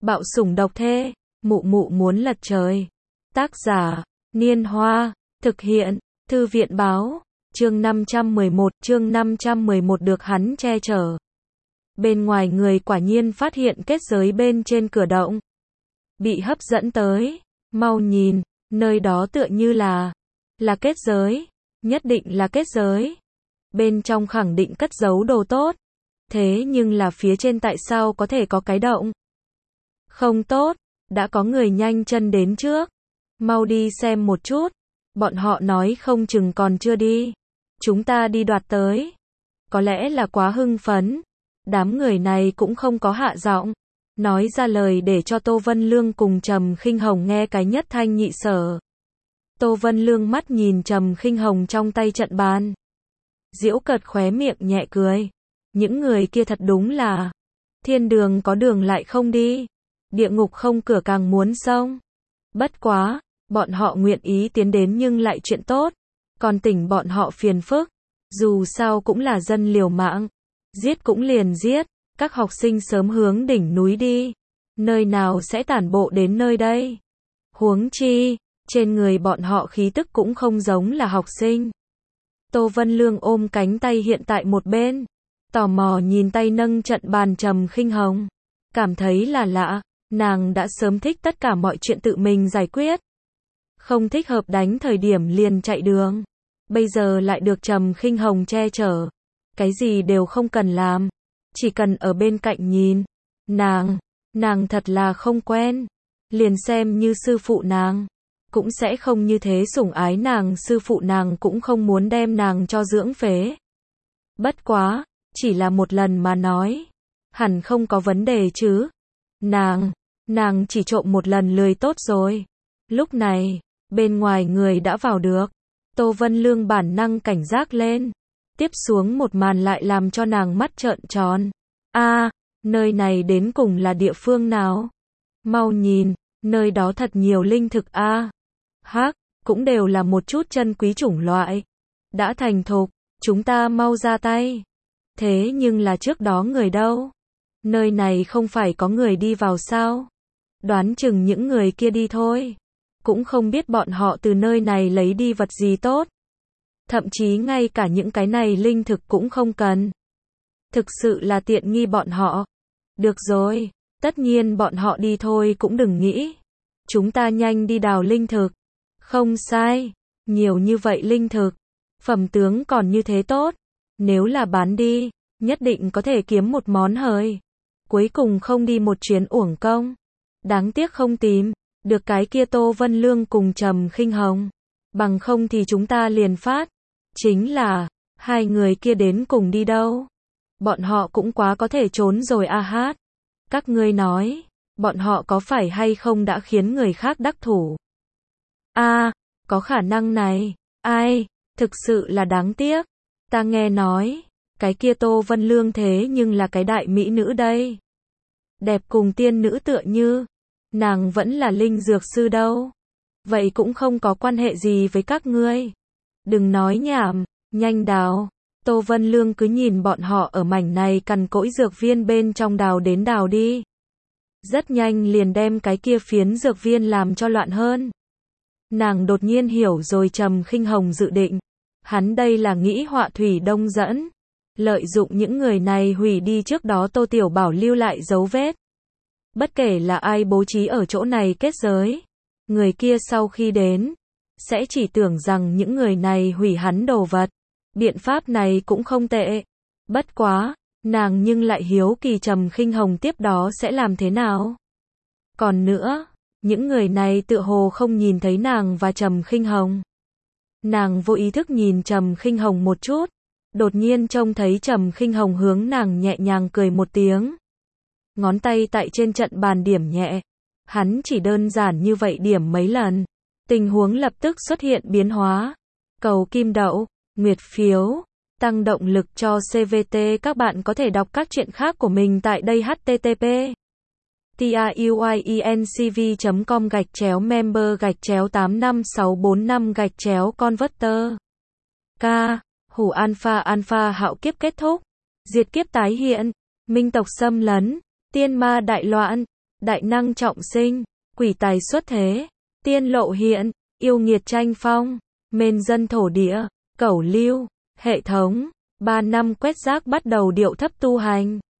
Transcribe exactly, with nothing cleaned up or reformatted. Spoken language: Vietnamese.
Bạo sủng độc thê, mụ mụ muốn lật trời. Tác giả, Niên Hoa, thực hiện, Thư viện báo, chương năm trăm mười một, chương năm trăm mười một được hắn che chở. Bên ngoài người quả nhiên phát hiện kết giới bên trên cửa động. Bị hấp dẫn tới, mau nhìn, nơi đó tựa như là, là kết giới, nhất định là kết giới. Bên trong khẳng định cất giấu đồ tốt. Thế nhưng là phía trên tại sao có thể có cái động? Không tốt, đã có người nhanh chân đến trước. Mau đi xem một chút. Bọn họ nói không chừng còn chưa đi. Chúng ta đi đoạt tới. Có lẽ là quá hưng phấn. Đám người này cũng không có hạ giọng. Nói ra lời để cho Tô Vân Lương cùng Trầm Khinh Hồng nghe cái nhất thanh nhị sở. Tô Vân Lương mắt nhìn Trầm Khinh Hồng trong tay trận bàn. Giễu cợt khóe miệng nhẹ cười. Những người kia thật đúng là thiên đường có đường lại không đi. Địa ngục không cửa càng muốn xông. Bất quá, bọn họ nguyện ý tiến đến nhưng lại chuyện tốt. Còn tỉnh bọn họ phiền phức. Dù sao cũng là dân liều mạng. Giết cũng liền giết. Các học sinh sớm hướng đỉnh núi đi. Nơi nào sẽ tản bộ đến nơi đây? Huống chi, trên người bọn họ khí tức cũng không giống là học sinh. Tô Vân Lương ôm cánh tay hiện tại một bên. Tò mò nhìn tay nâng trận bàn Trầm Khinh Hồng. Cảm thấy là lạ. Nàng đã sớm thích tất cả mọi chuyện tự mình giải quyết. Không thích hợp đánh thời điểm liền chạy đường. Bây giờ lại được Trầm Khinh Hồng che chở. Cái gì đều không cần làm. Chỉ cần ở bên cạnh nhìn. Nàng, nàng thật là không quen. Liền xem như sư phụ nàng. Cũng sẽ không như thế sủng ái nàng. Sư phụ nàng cũng không muốn đem nàng cho dưỡng phế. Bất quá, chỉ là một lần mà nói. Hẳn không có vấn đề chứ. Nàng, nàng chỉ trộm một lần lười tốt rồi. Lúc này, bên ngoài người đã vào được. Tô Vân Lương bản năng cảnh giác lên. Tiếp xuống một màn lại làm cho nàng mắt trợn tròn. A, nơi này đến cùng là địa phương nào? Mau nhìn, nơi đó thật nhiều linh thực a. À. Hắc, cũng đều là một chút chân quý chủng loại. Đã thành thục, chúng ta mau ra tay. Thế nhưng là trước đó người đâu? Nơi này không phải có người đi vào sao? Đoán chừng những người kia đi thôi. Cũng không biết bọn họ từ nơi này lấy đi vật gì tốt. Thậm chí ngay cả những cái này linh thực cũng không cần. Thực sự là tiện nghi bọn họ. Được rồi, tất nhiên bọn họ đi thôi cũng đừng nghĩ. Chúng ta nhanh đi đào linh thực. Không sai, nhiều như vậy linh thực. Phẩm tướng còn như thế tốt. Nếu là bán đi, nhất định có thể kiếm một món hời. Cuối cùng không đi một chuyến uổng công. Đáng tiếc không tìm được cái kia Tô Vân Lương cùng Trầm Khinh Hồng. Bằng không thì chúng ta liền phát. Chính là, hai người kia đến cùng đi đâu? Bọn họ cũng quá có thể trốn rồi a hát. Các ngươi nói, bọn họ có phải hay không đã khiến người khác đắc thủ? A, có khả năng này. Ai, thực sự là đáng tiếc. Ta nghe nói, cái kia Tô Vân Lương thế nhưng là cái đại mỹ nữ đây. Đẹp cùng tiên nữ tựa như. Nàng vẫn là linh dược sư đâu. Vậy cũng không có quan hệ gì với các ngươi. Đừng nói nhảm, nhanh đào. Tô Vân Lương cứ nhìn bọn họ ở mảnh này cằn cỗi dược viên bên trong đào đến đào đi. Rất nhanh liền đem cái kia phiến dược viên làm cho loạn hơn. Nàng đột nhiên hiểu rồi Trầm Khinh Hồng dự định. Hắn đây là nghĩ họa thủy đông dẫn. Lợi dụng những người này hủy đi trước đó Tô Tiểu Bảo lưu lại dấu vết. Bất kể là ai bố trí ở chỗ này kết giới. Người kia sau khi đến, sẽ chỉ tưởng rằng những người này hủy hắn đồ vật. Biện pháp này cũng không tệ. Bất quá, nàng nhưng lại hiếu kỳ Trầm Khinh Hồng tiếp đó sẽ làm thế nào. Còn nữa, những người này tựa hồ không nhìn thấy nàng và Trầm Khinh Hồng. Nàng vô ý thức nhìn Trầm Khinh Hồng một chút. Đột nhiên trông thấy Trầm Khinh Hồng hướng nàng nhẹ nhàng cười một tiếng. Ngón tay tại trên trận bàn điểm nhẹ. Hắn chỉ đơn giản như vậy điểm mấy lần. Tình huống lập tức xuất hiện biến hóa. Cầu kim đậu, nguyệt phiếu, tăng động lực cho xê vê tê. Các bạn có thể đọc các chuyện khác của mình tại đây h t t p truyencv chấm com gạch chéo member gạch chéo tám năm sáu bốn năm gạch chéo converter. K. Hủ alpha alpha hạo kiếp kết thúc. Diệt kiếp tái hiện. Minh tộc xâm lấn. Tiên ma đại loạn. đại năng trọng sinh, quỷ tài xuất thế, tiên lộ hiện, yêu nghiệt tranh phong, mên dân thổ địa, cẩu lưu, hệ thống, ba năm quét rác bắt đầu điệu thấp tu hành.